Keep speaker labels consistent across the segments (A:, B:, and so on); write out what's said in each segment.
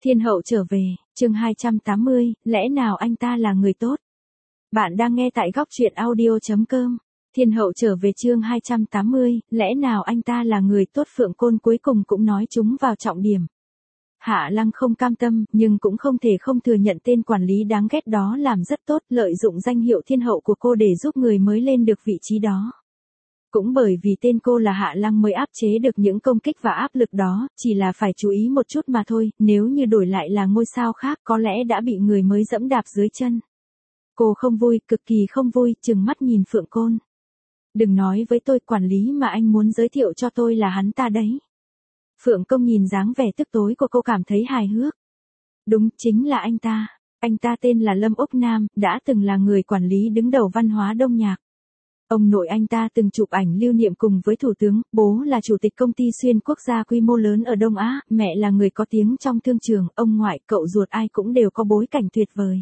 A: Thiên hậu trở về, chương 280, lẽ nào anh ta là người tốt? Bạn đang nghe tại góc truyện audio.com. Thiên hậu trở về chương 280, lẽ nào anh ta là người tốt? Phượng Côn cuối cùng cũng nói chúng vào trọng điểm. Hạ Lăng không cam tâm, nhưng cũng không thể không thừa nhận tên quản lý đáng ghét đó làm rất tốt, lợi dụng danh hiệu thiên hậu của cô để giúp người mới lên được vị trí đó. Cũng bởi vì tên cô là Hạ Lăng mới áp chế được những công kích và áp lực đó, chỉ là phải chú ý một chút mà thôi, nếu như đổi lại là ngôi sao khác có lẽ đã bị người mới dẫm đạp dưới chân. Cô không vui, cực kỳ không vui, trừng mắt nhìn Phượng Côn. Đừng nói với tôi, quản lý mà anh muốn giới thiệu cho tôi là hắn ta đấy. Phượng Công nhìn dáng vẻ tức tối của cô cảm thấy hài hước. Đúng, chính là anh ta. Anh ta tên là Lâm Úc Nam, đã từng là người quản lý đứng đầu văn hóa Đông Nhạc. Ông nội anh ta từng chụp ảnh lưu niệm cùng với thủ tướng, bố là chủ tịch công ty xuyên quốc gia quy mô lớn ở Đông Á, mẹ là người có tiếng trong thương trường, ông ngoại, cậu ruột ai cũng đều có bối cảnh tuyệt vời.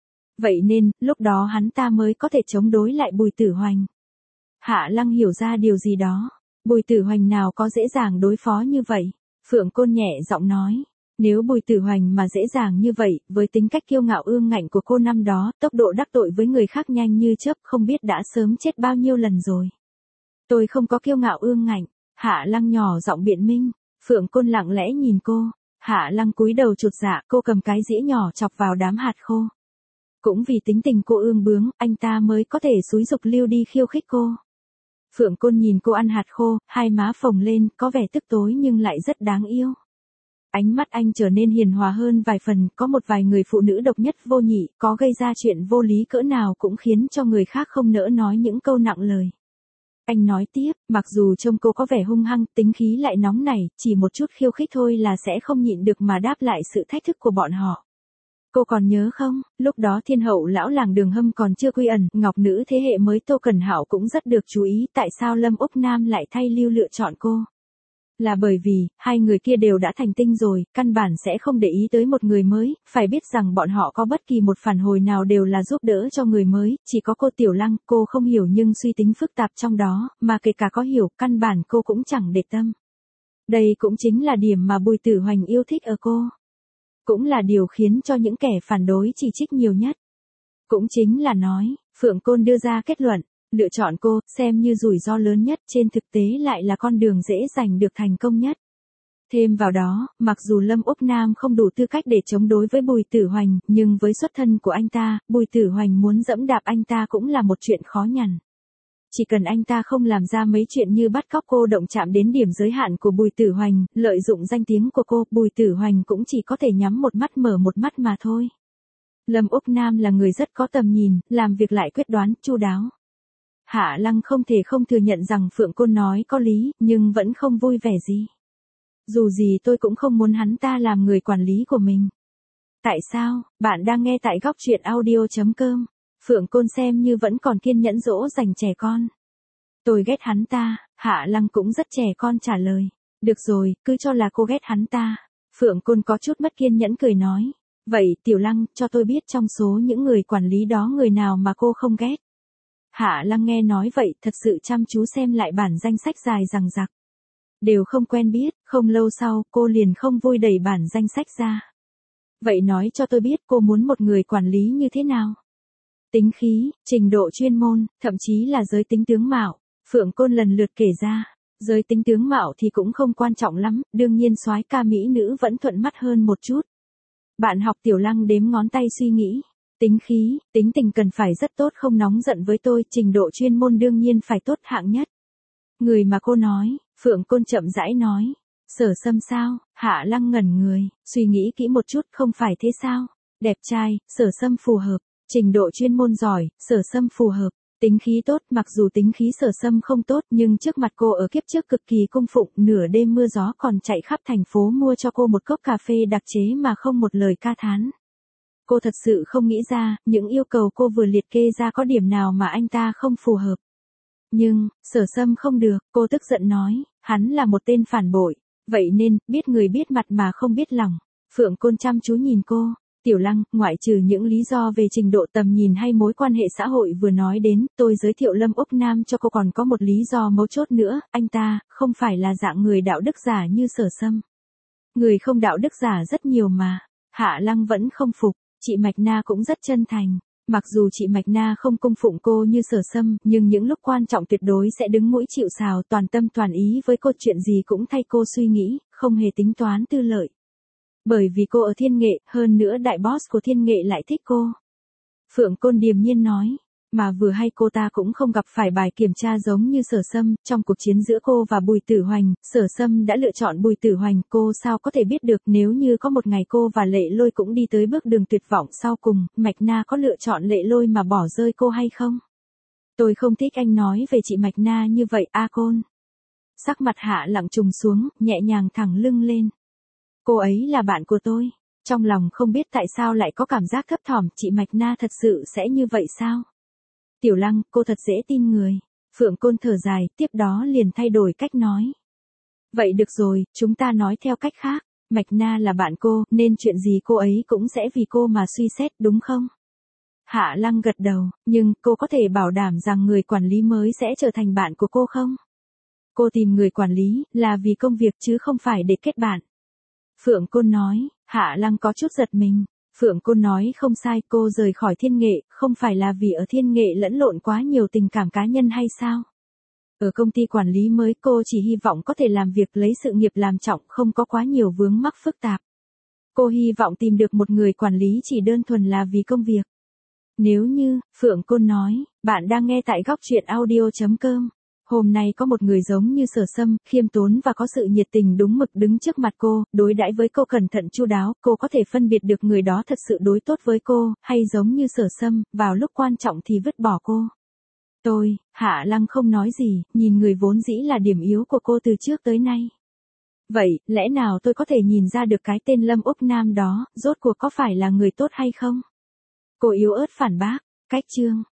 A: Vậy nên, lúc đó hắn ta mới có thể chống đối lại Bùi Tử Hoành. Hạ Lăng hiểu ra điều gì đó. Bùi Tử Hoành nào có dễ dàng đối phó như vậy? Phượng Côn nhẹ giọng nói. Nếu Bùi Tử Hoành mà dễ dàng như vậy, với tính cách kiêu ngạo ương ngạnh của cô năm đó, tốc độ đắc tội với người khác nhanh như chớp, không biết đã sớm chết bao nhiêu lần rồi. Tôi không có kiêu ngạo ương ngạnh. Hạ Lăng nhỏ giọng biện minh. Phượng Côn lặng lẽ nhìn cô. Hạ Lăng cúi đầu chột dạ, cô cầm cái dĩa nhỏ chọc vào đám hạt khô. Cũng vì tính tình cô ương bướng, anh ta mới có thể xúi giục Lưu đi khiêu khích cô. Phượng Côn nhìn cô ăn hạt khô, hai má phồng lên, có vẻ tức tối nhưng lại rất đáng yêu. Ánh mắt anh trở nên hiền hòa hơn vài phần, có một vài người phụ nữ độc nhất vô nhị, có gây ra chuyện vô lý cỡ nào cũng khiến cho người khác không nỡ nói những câu nặng lời. Anh nói tiếp, mặc dù trông cô có vẻ hung hăng, tính khí lại nóng nảy, chỉ một chút khiêu khích thôi là sẽ không nhịn được mà đáp lại sự thách thức của bọn họ. Cô còn nhớ không, lúc đó thiên hậu lão làng Đường Hâm còn chưa quy ẩn, ngọc nữ thế hệ mới Tô Cần Hạo cũng rất được chú ý, tại sao Lâm Úc Nam lại thay Lưu lựa chọn cô? Là bởi vì, hai người kia đều đã thành tinh rồi, căn bản sẽ không để ý tới một người mới, phải biết rằng bọn họ có bất kỳ một phản hồi nào đều là giúp đỡ cho người mới, chỉ có cô Tiểu Lăng, cô không hiểu nhưng suy tính phức tạp trong đó, mà kể cả có hiểu, căn bản cô cũng chẳng để tâm. Đây cũng chính là điểm mà Bùi Tử Hoành yêu thích ở cô. Cũng là điều khiến cho những kẻ phản đối chỉ trích nhiều nhất. Cũng chính là nói, Phượng Côn đưa ra kết luận, lựa chọn cô, xem như rủi ro lớn nhất, trên thực tế lại là con đường dễ giành được thành công nhất. Thêm vào đó, mặc dù Lâm Úc Nam không đủ tư cách để chống đối với Bùi Tử Hoành, nhưng với xuất thân của anh ta, Bùi Tử Hoành muốn dẫm đạp anh ta cũng là một chuyện khó nhằn. Chỉ cần anh ta không làm ra mấy chuyện như bắt cóc cô, động chạm đến điểm giới hạn của Bùi Tử Hoành, lợi dụng danh tiếng của cô, Bùi Tử Hoành cũng chỉ có thể nhắm một mắt mở một mắt mà thôi. Lâm Úc Nam là người rất có tầm nhìn, làm việc lại quyết đoán, chu đáo. Hạ Lăng không thể không thừa nhận rằng Phượng Côn nói có lý, nhưng vẫn không vui vẻ gì. Dù gì tôi cũng không muốn hắn ta làm người quản lý của mình. Tại sao? Bạn đang nghe tại góc truyện audio.com. Phượng Côn xem như vẫn còn kiên nhẫn dỗ dành trẻ con. Tôi ghét hắn ta, Hạ Lăng cũng rất trẻ con trả lời. Được rồi, cứ cho là cô ghét hắn ta. Phượng Côn có chút mất kiên nhẫn cười nói. Vậy, Tiểu Lăng, cho tôi biết trong số những người quản lý đó người nào mà cô không ghét. Hạ Lăng nghe nói vậy, thật sự chăm chú xem lại bản danh sách dài dằng dặc. Đều không quen biết, không lâu sau, cô liền không vui đẩy bản danh sách ra. Vậy nói cho tôi biết cô muốn một người quản lý như thế nào? Tính khí, trình độ chuyên môn, thậm chí là giới tính tướng mạo. Phượng Côn lần lượt kể ra. Giới tính tướng mạo thì cũng không quan trọng lắm, đương nhiên soái ca mỹ nữ vẫn thuận mắt hơn một chút. Bạn học Tiểu Lăng đếm ngón tay suy nghĩ. Tính khí, tính tình cần phải rất tốt, không nóng giận với tôi, trình độ chuyên môn đương nhiên phải tốt hạng nhất. Người mà cô nói, Phượng Côn chậm rãi nói. Sở Sâm sao? Hạ Lăng ngẩn người, suy nghĩ kỹ một chút, không phải thế sao? Đẹp trai, Sở Sâm phù hợp. Trình độ chuyên môn giỏi, Sở Sâm phù hợp. Tính khí tốt, mặc dù tính khí Sở Sâm không tốt nhưng trước mặt cô ở kiếp trước cực kỳ cung phụng, nửa đêm mưa gió còn chạy khắp thành phố mua cho cô một cốc cà phê đặc chế mà không một lời ca thán. Cô thật sự không nghĩ ra, những yêu cầu cô vừa liệt kê ra có điểm nào mà anh ta không phù hợp. Nhưng, Sở Sâm không được, cô tức giận nói, hắn là một tên phản bội. Vậy nên, biết người biết mặt mà không biết lòng. Phượng Côn chăm chú nhìn cô. Tiểu Lăng, ngoại trừ những lý do về trình độ, tầm nhìn hay mối quan hệ xã hội vừa nói đến, tôi giới thiệu Lâm Úc Nam cho cô còn có một lý do mấu chốt nữa, anh ta, không phải là dạng người đạo đức giả như Sở Sâm. Người không đạo đức giả rất nhiều mà. Hạ Lăng vẫn không phục, chị Mạch Na cũng rất chân thành. Mặc dù chị Mạch Na không cung phụng cô như Sở Sâm, nhưng những lúc quan trọng tuyệt đối sẽ đứng mũi chịu sào, toàn tâm toàn ý với cô, chuyện gì cũng thay cô suy nghĩ, không hề tính toán tư lợi. Bởi vì cô ở Thiên Nghệ, hơn nữa đại boss của Thiên Nghệ lại thích cô. Phượng Côn điềm nhiên nói, mà vừa hay cô ta cũng không gặp phải bài kiểm tra giống như Sở Sâm, trong cuộc chiến giữa cô và Bùi Tử Hoành, Sở Sâm đã lựa chọn Bùi Tử Hoành, cô sao có thể biết được nếu như có một ngày cô và Lệ Lôi cũng đi tới bước đường tuyệt vọng sau cùng, Mạch Na có lựa chọn Lệ Lôi mà bỏ rơi cô hay không? Tôi không thích anh nói về chị Mạch Na như vậy, A Côn. Sắc mặt Hạ Lặng trùng xuống, nhẹ nhàng thẳng lưng lên. Cô ấy là bạn của tôi. Trong lòng không biết tại sao lại có cảm giác thấp thỏm, chị Mạch Na thật sự sẽ như vậy sao? Tiểu Lăng, cô thật dễ tin người. Phượng Côn thở dài, tiếp đó liền thay đổi cách nói. Vậy được rồi, chúng ta nói theo cách khác. Mạch Na là bạn cô, nên chuyện gì cô ấy cũng sẽ vì cô mà suy xét, đúng không? Hạ Lăng gật đầu, nhưng cô có thể bảo đảm rằng người quản lý mới sẽ trở thành bạn của cô không? Cô tìm người quản lý là vì công việc chứ không phải để kết bạn. Phượng Côn nói. Hạ Lăng có chút giật mình. Phượng Côn nói không sai, cô rời khỏi Thiên Nghệ, không phải là vì ở Thiên Nghệ lẫn lộn quá nhiều tình cảm cá nhân hay sao? Ở công ty quản lý mới cô chỉ hy vọng có thể làm việc lấy sự nghiệp làm trọng, không có quá nhiều vướng mắc phức tạp. Cô hy vọng tìm được một người quản lý chỉ đơn thuần là vì công việc. Nếu như, Phượng Côn nói, bạn đang nghe tại góc truyện audio.com. Hôm nay có một người giống như Sở Sâm, khiêm tốn và có sự nhiệt tình đúng mực đứng trước mặt cô, đối đãi với cô cẩn thận chu đáo, cô có thể phân biệt được người đó thật sự đối tốt với cô, hay giống như Sở Sâm, vào lúc quan trọng thì vứt bỏ cô. Hạ Lăng không nói gì, nhìn người vốn dĩ là điểm yếu của cô từ trước tới nay. Vậy, lẽ nào tôi có thể nhìn ra được cái tên Lâm Úc Nam đó, rốt cuộc có phải là người tốt hay không? Cô yếu ớt phản bác, cách chương.